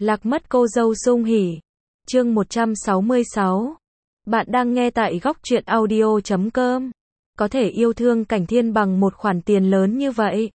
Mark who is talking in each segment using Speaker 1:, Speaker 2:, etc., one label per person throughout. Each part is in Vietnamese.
Speaker 1: Lạc mất cô dâu sung hỉ. Chương 166. Bạn đang nghe tại góc truyện audio.com. Có thể yêu thương Cảnh Thiên bằng một khoản tiền lớn như vậy.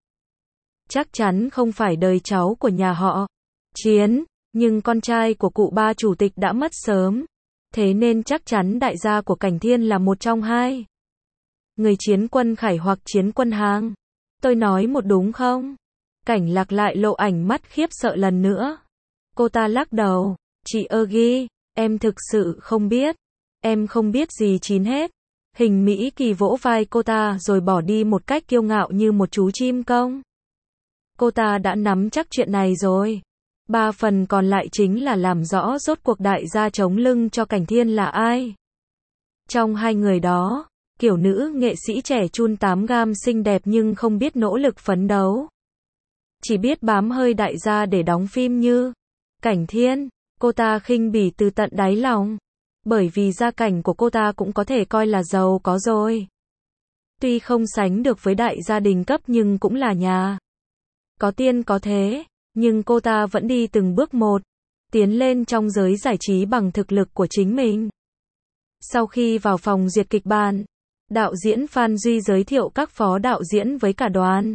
Speaker 1: Chắc chắn không phải đời cháu của nhà họ Chiến, nhưng con trai của cụ ba chủ tịch đã mất sớm. Thế nên chắc chắn đại gia của Cảnh Thiên là một trong hai. Người Chiến Quân Khải hoặc Chiến Quân Hang. Tôi nói một đúng không? Cảnh Lạc lại lộ ảnh mắt khiếp sợ lần nữa. Cô ta lắc đầu. Chị Ghi, em thực sự không biết. Em không biết gì chín hết. Hình Mỹ Kỳ vỗ vai cô ta rồi bỏ đi một cách kiêu ngạo như một chú chim công. Cô ta đã nắm chắc chuyện này rồi. 3 phần còn lại chính là làm rõ rốt cuộc đại gia chống lưng cho Cảnh Thiên là ai. Trong hai người đó, kiểu nữ nghệ sĩ trẻ chun 8 gam xinh đẹp nhưng không biết nỗ lực phấn đấu. Chỉ biết bám hơi đại gia để đóng phim như Cảnh Thiên, cô ta khinh bỉ từ tận đáy lòng. Bởi vì gia cảnh của cô ta cũng có thể coi là giàu có rồi. Tuy không sánh được với đại gia đình cấp nhưng cũng là nhà có tiên có thế, nhưng cô ta vẫn đi từng bước một, tiến lên trong giới giải trí bằng thực lực của chính mình. Sau khi vào phòng duyệt kịch bản, đạo diễn Phan Duy giới thiệu các phó đạo diễn với cả đoàn.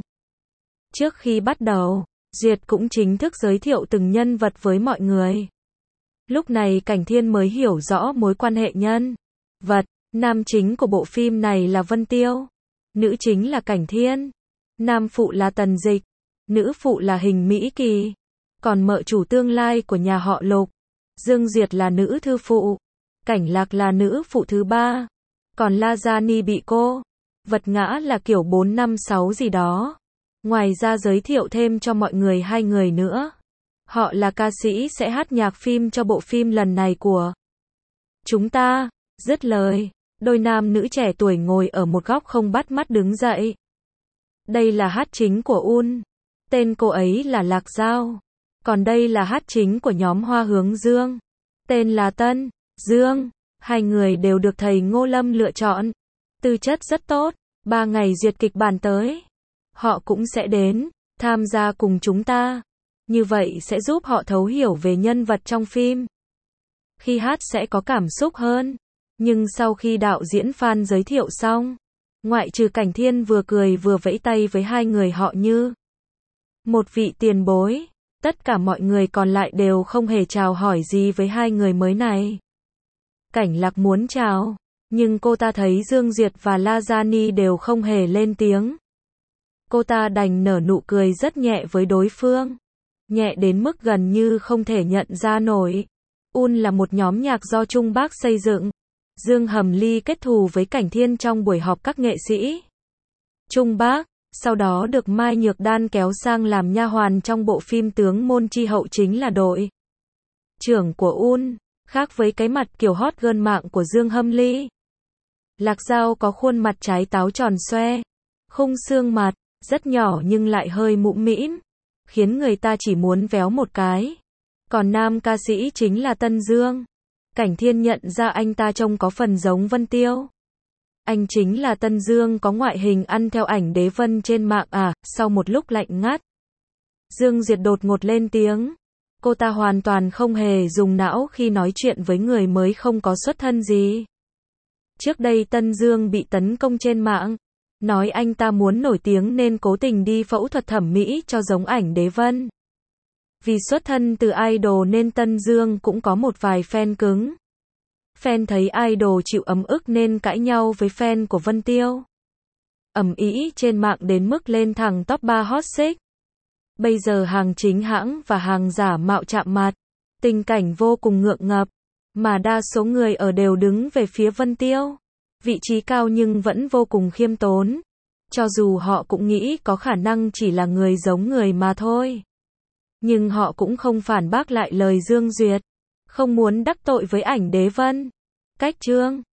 Speaker 1: Trước khi bắt đầu, duyệt cũng chính thức giới thiệu từng nhân vật với mọi người. Lúc này Cảnh Thiên mới hiểu rõ mối quan hệ nhân vật. Nam chính của bộ phim này là Vân Tiêu, nữ chính là Cảnh Thiên, nam phụ là Tần Dịch, nữ phụ là Hình Mỹ Kỳ, còn mợ chủ tương lai của nhà họ Lục, Dương Duyệt là nữ thư phụ, Cảnh Lạc là nữ phụ thứ 3, còn La Gia Ni bị cô vật ngã là kiểu 456 gì đó. Ngoài ra giới thiệu thêm cho mọi người 2 người nữa. Họ là ca sĩ sẽ hát nhạc phim cho bộ phim lần này của chúng ta. Dứt lời, đôi nam nữ trẻ tuổi ngồi ở một góc không bắt mắt đứng dậy. Đây là hát chính của Un. Tên cô ấy là Lạc Giao. Còn đây là hát chính của nhóm Hoa Hướng Dương. Tên là Tân Dương. Hai người đều được thầy Ngô Lâm lựa chọn. Tư chất rất tốt. 3 ngày duyệt kịch bản tới, họ cũng sẽ đến tham gia cùng chúng ta. Như vậy sẽ giúp họ thấu hiểu về nhân vật trong phim. Khi hát sẽ có cảm xúc hơn. Nhưng sau khi đạo diễn Phan giới thiệu xong, ngoại trừ Cảnh Thiên vừa cười vừa vẫy tay với 2 người họ như một vị tiền bối, tất cả mọi người còn lại đều không hề chào hỏi gì với 2 người mới này. Cảnh Lạc muốn chào, nhưng cô ta thấy Dương Duyệt và La Gia Ni đều không hề lên tiếng. Cô ta đành nở nụ cười rất nhẹ với đối phương. Nhẹ đến mức gần như không thể nhận ra nổi. Un là một nhóm nhạc do Trung Bác xây dựng. Dương Hầm Ly kết thù với Cảnh Thiên trong buổi họp các nghệ sĩ Trung Bác, sau đó được Mai Nhược Đan kéo sang làm nha hoàn trong bộ phim Tướng Môn Chi Hậu chính là đội trưởng của Un, khác với cái mặt kiểu hot girl mạng của Dương Hâm Ly. Lạc Giao có khuôn mặt trái táo tròn xoe, khung xương mặt rất nhỏ nhưng lại hơi mũm mĩm, khiến người ta chỉ muốn véo một cái. Còn nam ca sĩ chính là Tân Dương. Cảnh Thiên nhận ra anh ta trông có phần giống Vân Tiêu. Anh chính là Tân Dương có ngoại hình ăn theo ảnh đế vân trên mạng à. Sau một lúc lạnh ngắt, Dương Duyệt đột ngột lên tiếng. Cô ta hoàn toàn không hề dùng não khi nói chuyện với người mới không có xuất thân gì. Trước đây Tân Dương bị tấn công trên mạng, nói anh ta muốn nổi tiếng nên cố tình đi phẫu thuật thẩm mỹ cho giống ảnh đế vân. Vì xuất thân từ idol nên Tân Dương cũng có một vài fan cứng. Fan thấy idol chịu ấm ức nên cãi nhau với fan của Vân Tiêu. Ầm ĩ trên mạng đến mức lên thẳng top 3 hot search. Bây giờ hàng chính hãng và hàng giả mạo chạm mặt. Tình cảnh vô cùng ngượng ngập. Mà đa số người ở đều đứng về phía Vân Tiêu. Vị trí cao nhưng vẫn vô cùng khiêm tốn. Cho dù họ cũng nghĩ có khả năng chỉ là người giống người mà thôi. Nhưng họ cũng không phản bác lại lời Dương Duyệt. Không muốn đắc tội với ảnh đế vân. Cách chương